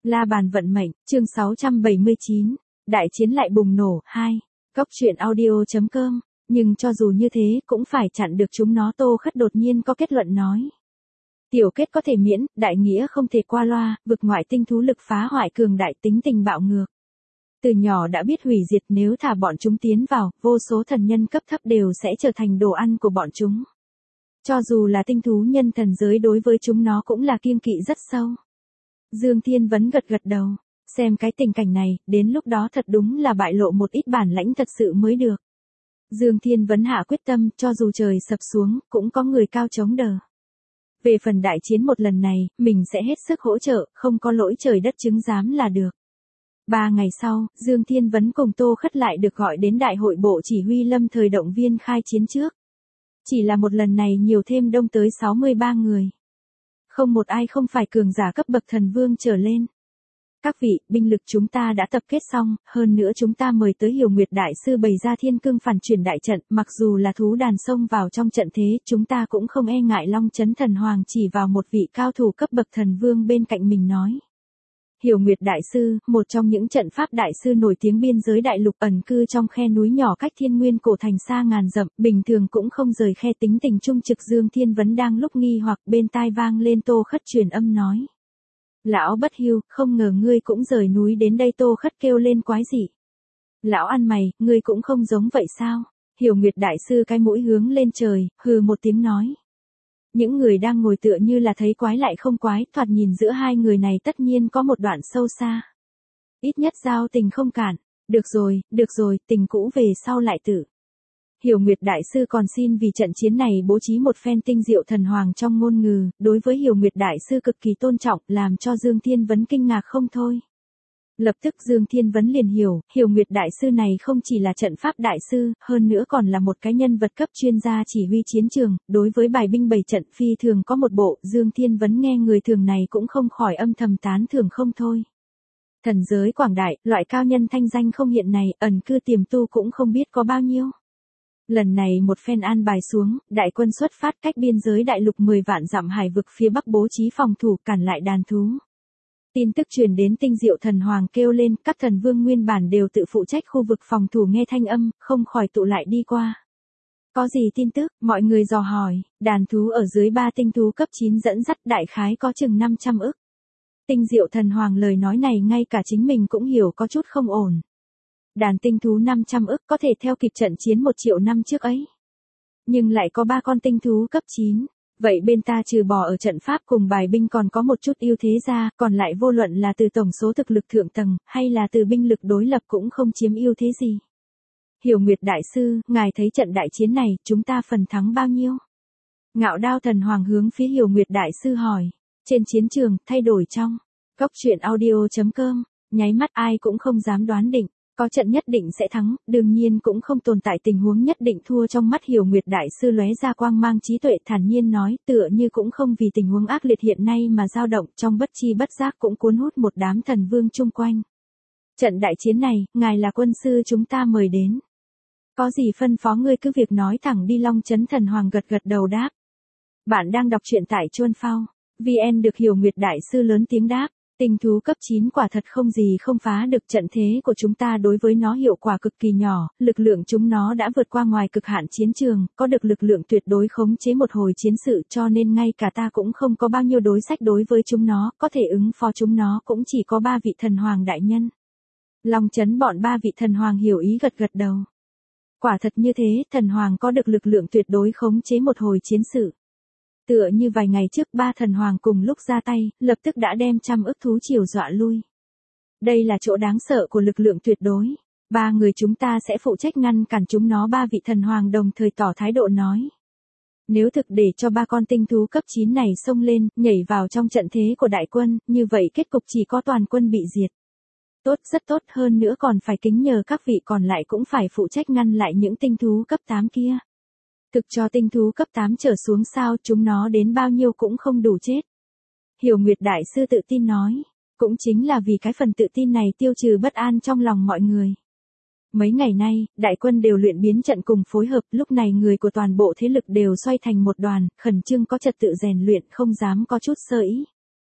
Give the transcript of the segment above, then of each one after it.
La bàn vận mệnh, chương 679, đại chiến lại bùng nổ, 2, Cốc truyện audio.com, nhưng cho dù như thế cũng phải chặn được chúng nó. Tô Khất đột nhiên có kết luận nói. Tiểu kết có thể miễn, đại nghĩa không thể qua loa, vực ngoại tinh thú lực phá hoại cường đại, tính tình bạo ngược. Từ nhỏ đã biết hủy diệt, nếu thả bọn chúng tiến vào, vô số thần nhân cấp thấp đều sẽ trở thành đồ ăn của bọn chúng. Cho dù là tinh thú nhân thần giới đối với chúng nó cũng là kiêng kỵ rất sâu. Dương Thiên Vấn gật gật đầu, xem cái tình cảnh này, đến lúc đó thật đúng là bại lộ một ít bản lãnh thật sự mới được. Dương Thiên Vấn hạ quyết tâm, cho dù trời sập xuống, cũng có người cao chống đỡ. Về phần đại chiến một lần này, mình sẽ hết sức hỗ trợ, không có lỗi trời đất chứng giám là được. 3 ngày sau, Dương Thiên Vấn cùng Tô Khất lại được gọi đến đại hội bộ chỉ huy lâm thời động viên khai chiến trước. Chỉ là một lần này nhiều thêm đông tới 63 người. Không một ai không phải cường giả cấp bậc thần vương trở lên. Các vị, binh lực chúng ta đã tập kết xong, hơn nữa chúng ta mời tới Hiểu Nguyệt Đại Sư bày ra thiên cương phản chuyển đại trận, mặc dù là thú đàn xông vào trong trận thế, chúng ta cũng không e ngại. Long Chấn Thần Hoàng chỉ vào một vị cao thủ cấp bậc thần vương bên cạnh mình nói. Hiểu Nguyệt Đại Sư, một trong những trận pháp đại sư nổi tiếng biên giới đại lục, ẩn cư trong khe núi nhỏ cách Thiên Nguyên cổ thành xa ngàn dặm, bình thường cũng không rời khe, tính tình trung trực. Dương Thiên Vấn đang lúc nghi hoặc, bên tai vang lên Tô Khất truyền âm nói. Lão bất hiu, không ngờ ngươi cũng rời núi đến đây. Tô Khất kêu lên quái dị. Lão ăn mày, ngươi cũng không giống vậy sao? Hiểu Nguyệt Đại Sư cái mũi hướng lên trời, hừ một tiếng nói. Những người đang ngồi tựa như là thấy quái lại không quái, thoạt nhìn giữa hai người này tất nhiên có một đoạn sâu xa. Ít nhất giao tình không cản. Được rồi, tình cũ về sau lại tử. Hiểu Nguyệt Đại Sư còn xin vì trận chiến này bố trí một phen tinh diệu thần hoàng trong ngôn ngữ, đối với Hiểu Nguyệt Đại Sư cực kỳ tôn trọng, làm cho Dương Thiên Vấn kinh ngạc không thôi. Lập tức Dương Thiên Vấn liền hiểu, Hiểu Nguyệt Đại Sư này không chỉ là trận pháp đại sư, hơn nữa còn là một cái nhân vật cấp chuyên gia chỉ huy chiến trường, đối với bài binh bày trận phi thường có một bộ. Dương Thiên Vấn nghe người thường này cũng không khỏi âm thầm tán thưởng không thôi. Thần giới quảng đại, loại cao nhân thanh danh không hiện này, ẩn cư tiềm tu cũng không biết có bao nhiêu. Lần này một phen an bài xuống, đại quân xuất phát cách biên giới đại lục 10 vạn dặm hải vực phía bắc bố trí phòng thủ cản lại đàn thú. Tin tức truyền đến tinh diệu thần hoàng kêu lên, các thần vương nguyên bản đều tự phụ trách khu vực phòng thủ nghe thanh âm, không khỏi tụ lại đi qua. Có gì tin tức, mọi người dò hỏi, đàn thú ở dưới 3 tinh thú cấp 9 dẫn dắt đại khái có chừng 500 ức. Tinh diệu thần hoàng lời nói này ngay cả chính mình cũng hiểu có chút không ổn. Đàn tinh thú 500 ức có thể theo kịp trận chiến 1 triệu năm trước ấy. Nhưng lại có 3 con tinh thú cấp 9. Vậy bên ta trừ bỏ ở trận pháp cùng bài binh còn có một chút ưu thế ra, còn lại vô luận là từ tổng số thực lực thượng tầng, hay là từ binh lực đối lập cũng không chiếm ưu thế gì. Hiểu Nguyệt Đại Sư, ngài thấy trận đại chiến này, chúng ta phần thắng bao nhiêu? Ngạo Đao thần hoàng hướng phía Hiểu Nguyệt Đại Sư hỏi. Trên chiến trường, thay đổi trong. Cốc truyện audio.com, nháy mắt ai cũng không dám đoán định. Có trận nhất định sẽ thắng, đương nhiên cũng không tồn tại tình huống nhất định thua. Trong mắt Hiểu Nguyệt Đại Sư lóe ra quang mang trí tuệ, thản nhiên nói, tựa như cũng không vì tình huống ác liệt hiện nay mà dao động, trong bất chi bất giác cũng cuốn hút một đám thần vương chung quanh. Trận đại chiến này, ngài là quân sư chúng ta mời đến. Có gì phân phó ngươi cứ việc nói thẳng đi. Long Chấn Thần Hoàng gật gật đầu đáp. Bạn đang đọc truyện tại Chuan Phao VN. Được Hiểu Nguyệt Đại Sư lớn tiếng đáp. Tinh thú cấp 9 quả thật không gì không phá được, trận thế của chúng ta đối với nó hiệu quả cực kỳ nhỏ, lực lượng chúng nó đã vượt qua ngoài cực hạn chiến trường, có được lực lượng tuyệt đối khống chế một hồi chiến sự, cho nên ngay cả ta cũng không có bao nhiêu đối sách đối với chúng nó, có thể ứng phó chúng nó cũng chỉ có 3 vị thần hoàng đại nhân. Long Chấn bọn 3 vị thần hoàng hiểu ý gật gật đầu. Quả thật như thế, thần hoàng có được lực lượng tuyệt đối khống chế một hồi chiến sự. Tựa như vài ngày trước 3 thần hoàng cùng lúc ra tay, lập tức đã đem 100 ức thú triều dọa lui. Đây là chỗ đáng sợ của lực lượng tuyệt đối. 3 người chúng ta sẽ phụ trách ngăn cản chúng nó. 3 vị thần hoàng đồng thời tỏ thái độ nói. Nếu thực để cho 3 con tinh thú cấp 9 này xông lên, nhảy vào trong trận thế của đại quân, như vậy kết cục chỉ có toàn quân bị diệt. Tốt, rất tốt, hơn nữa còn phải kính nhờ các vị còn lại cũng phải phụ trách ngăn lại những tinh thú cấp 8 kia. Thực cho tinh thú cấp 8 trở xuống sao, chúng nó đến bao nhiêu cũng không đủ chết. Hiểu Nguyệt Đại Sư tự tin nói. Cũng chính là vì cái phần tự tin này tiêu trừ bất an trong lòng mọi người. Mấy ngày nay, đại quân đều luyện biến trận cùng phối hợp, lúc này người của toàn bộ thế lực đều xoay thành một đoàn, khẩn trương có trật tự rèn luyện, không dám có chút sơ ý.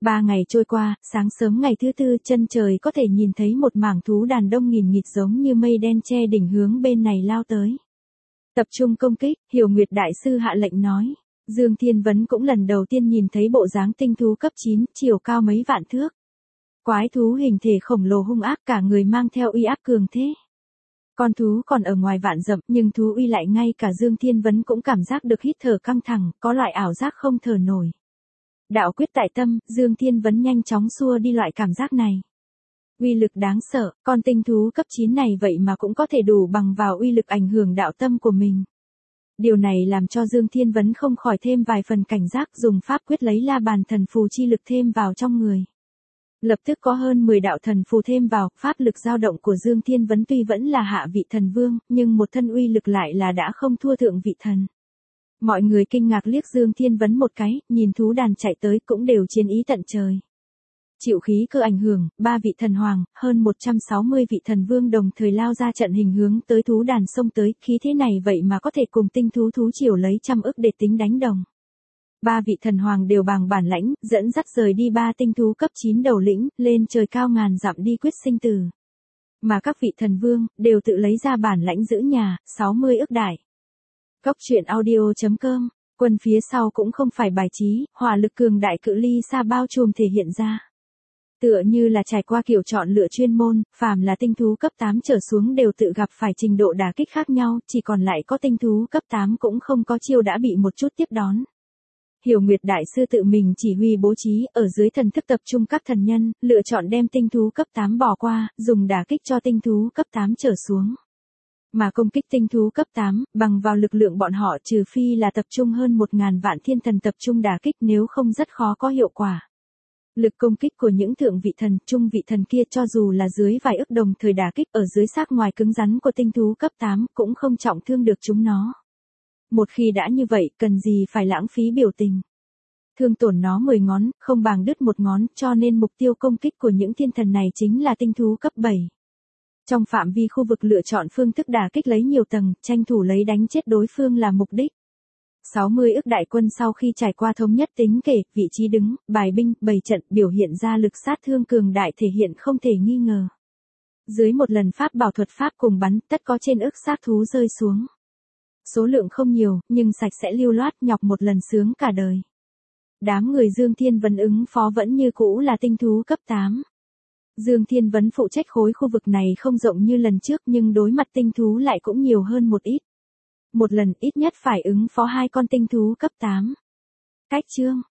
3 ngày trôi qua, sáng sớm ngày thứ tư chân trời có thể nhìn thấy một mảng thú đàn đông nghìn nghịt giống như mây đen che đỉnh hướng bên này lao tới. Tập trung công kích, Hiểu Nguyệt Đại Sư hạ lệnh nói. Dương Thiên Vấn cũng lần đầu tiên nhìn thấy bộ dáng tinh thú cấp 9, chiều cao mấy vạn thước. Quái thú hình thể khổng lồ hung ác, cả người mang theo uy áp cường thế. Con thú còn ở ngoài vạn dặm, nhưng thú uy lại ngay cả Dương Thiên Vấn cũng cảm giác được hít thở căng thẳng, có loại ảo giác không thở nổi. Đạo quyết tại tâm, Dương Thiên Vấn nhanh chóng xua đi loại cảm giác này. Uy lực đáng sợ, con tinh thú cấp 9 này vậy mà cũng có thể đủ bằng vào uy lực ảnh hưởng đạo tâm của mình. Điều này làm cho Dương Thiên Vấn không khỏi thêm vài phần cảnh giác, dùng pháp quyết lấy La Bàn thần phù chi lực thêm vào trong người. Lập tức có hơn 10 đạo thần phù thêm vào, pháp lực dao động của Dương Thiên Vấn tuy vẫn là hạ vị thần vương, nhưng một thân uy lực lại là đã không thua thượng vị thần. Mọi người kinh ngạc liếc Dương Thiên Vấn một cái, nhìn thú đàn chạy tới cũng đều chiến ý tận trời. Chịu khí cơ ảnh hưởng, 3 vị thần hoàng, hơn 160 vị thần vương đồng thời lao ra trận hình hướng tới thú đàn xông tới, khí thế này vậy mà có thể cùng tinh thú thú triều lấy trăm ức để tính đánh đồng. 3 vị thần hoàng đều bằng bản lãnh, dẫn dắt rời đi 3 tinh thú cấp 9 đầu lĩnh, lên trời cao ngàn dặm đi quyết sinh tử. Mà các vị thần vương, đều tự lấy ra bản lãnh giữ nhà, 60 ức đại. Cốc truyện audio.com, quân phía sau cũng không phải bài trí, hỏa lực cường đại cự ly xa bao trùm thể hiện ra. Tựa như là trải qua kiểu chọn lựa chuyên môn, phàm là tinh thú cấp 8 trở xuống đều tự gặp phải trình độ đả kích khác nhau, chỉ còn lại có tinh thú cấp 8 cũng không có chiêu đã bị một chút tiếp đón. Hiểu Nguyệt Đại Sư tự mình chỉ huy bố trí, ở dưới thần thức tập trung các thần nhân, lựa chọn đem tinh thú cấp 8 bỏ qua, dùng đả kích cho tinh thú cấp 8 trở xuống. Mà công kích tinh thú cấp 8, bằng vào lực lượng bọn họ trừ phi là tập trung hơn 1.000 vạn thiên thần tập trung đả kích, nếu không rất khó có hiệu quả. Lực công kích của những thượng vị thần, trung vị thần kia cho dù là dưới vài ức đồng thời đả kích ở dưới xác ngoài cứng rắn của tinh thú cấp 8 cũng không trọng thương được chúng nó. Một khi đã như vậy, cần gì phải lãng phí biểu tình. Thương tổn nó 10 ngón, không bằng đứt một ngón, cho nên mục tiêu công kích của những thiên thần này chính là tinh thú cấp 7. Trong phạm vi khu vực lựa chọn phương thức đả kích lấy nhiều tầng, tranh thủ lấy đánh chết đối phương là mục đích. 60 ức đại quân sau khi trải qua thống nhất tính kể, vị trí đứng, bài binh, bày trận biểu hiện ra lực sát thương cường đại thể hiện không thể nghi ngờ. Dưới một lần pháp bảo thuật pháp cùng bắn, tất có trên ức xác thú rơi xuống. Số lượng không nhiều, nhưng sạch sẽ lưu loát, nhọc một lần sướng cả đời. Đám người Dương Thiên Vấn ứng phó vẫn như cũ là tinh thú cấp 8. Dương Thiên Vấn phụ trách khối khu vực này không rộng như lần trước nhưng đối mặt tinh thú lại cũng nhiều hơn một ít. Một lần ít nhất phải ứng phó 2 con tinh thú cấp 8. Cách chương